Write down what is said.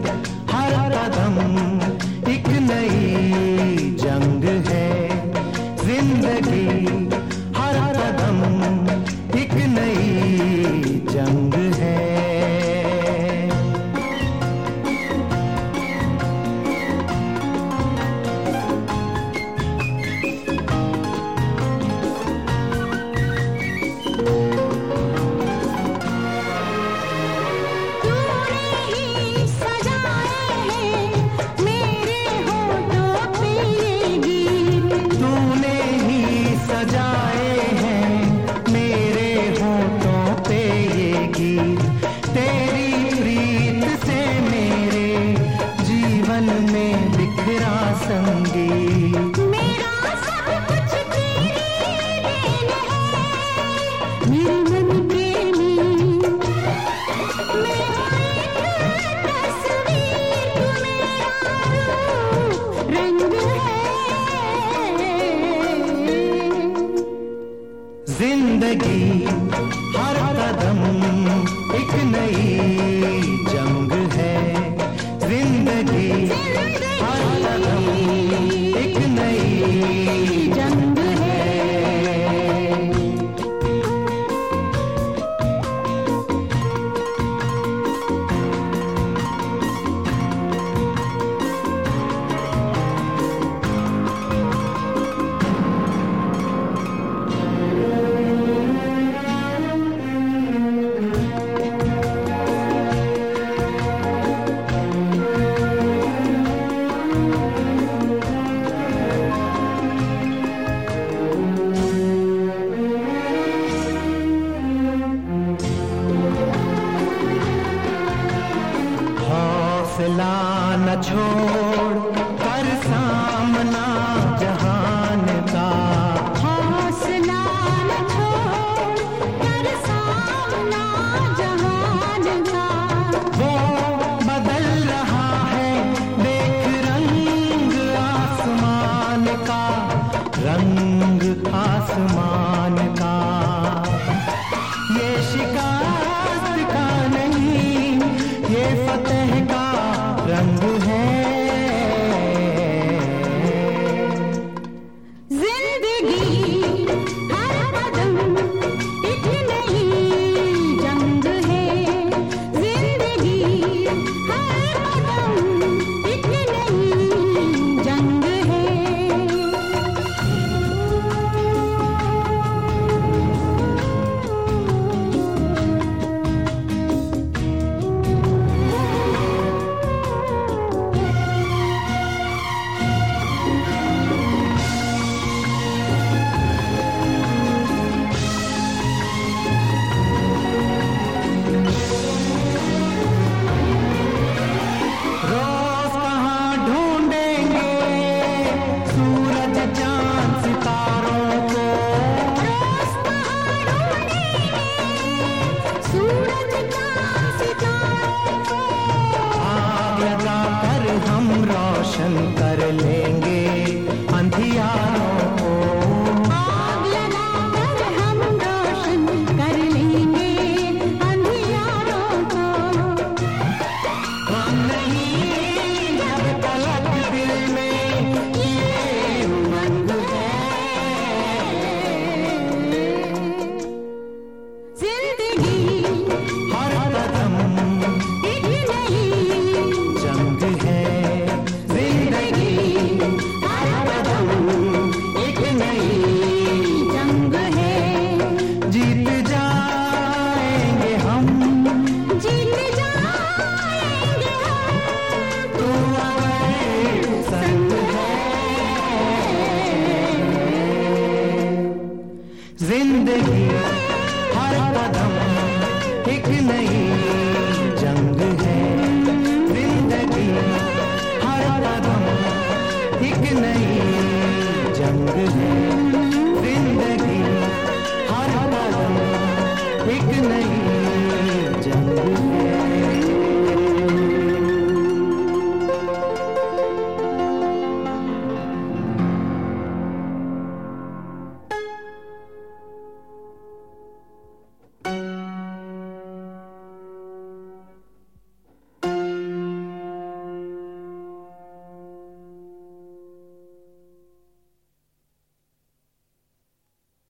हर कदम एक नई जंग है। जिंदगी हर कदम एक नई जंग है। में बिखरा संगीत मेरा सब कुछ तेरी देन है। मेरे मन प्रेमी मेरा एक तस्वीर तू मेरा रूप रंग है। जिंदगी हर कदम एक नई जंग है। जिंदगी हर कदम एक नई जंग है। हौसला न छोड़ कर सामना जहान का। हौसला न छोड़ कर सामना जहान का। वो बदल रहा है देख रंग आसमान का। रंग आसमान का ये शिकस्त का नहीं, ये फतेह का रंग है। जिंदगी हर कदम एक नई जंग है। जिंदगी हर कदम एक नई जंग है। हम रोशन कर लेंगे अंधियारों को। आग लगाकर हम रोशन कर लेंगे अंधियारों को। हम नहीं जब तलक दिल में ये उमंग है। जिंदगी हर कदम एक नई जंग है। जिंदगी हर कदम एक नई जंग है। जीत जाएंगे हम, जीत जाएंगे हम। तू अगर संग है। जिंदगी हर कदम एक नई जंग है। जिंदगी हर कदम एक नई जंग है। जिंदगी हर कदम एक नई जंग है।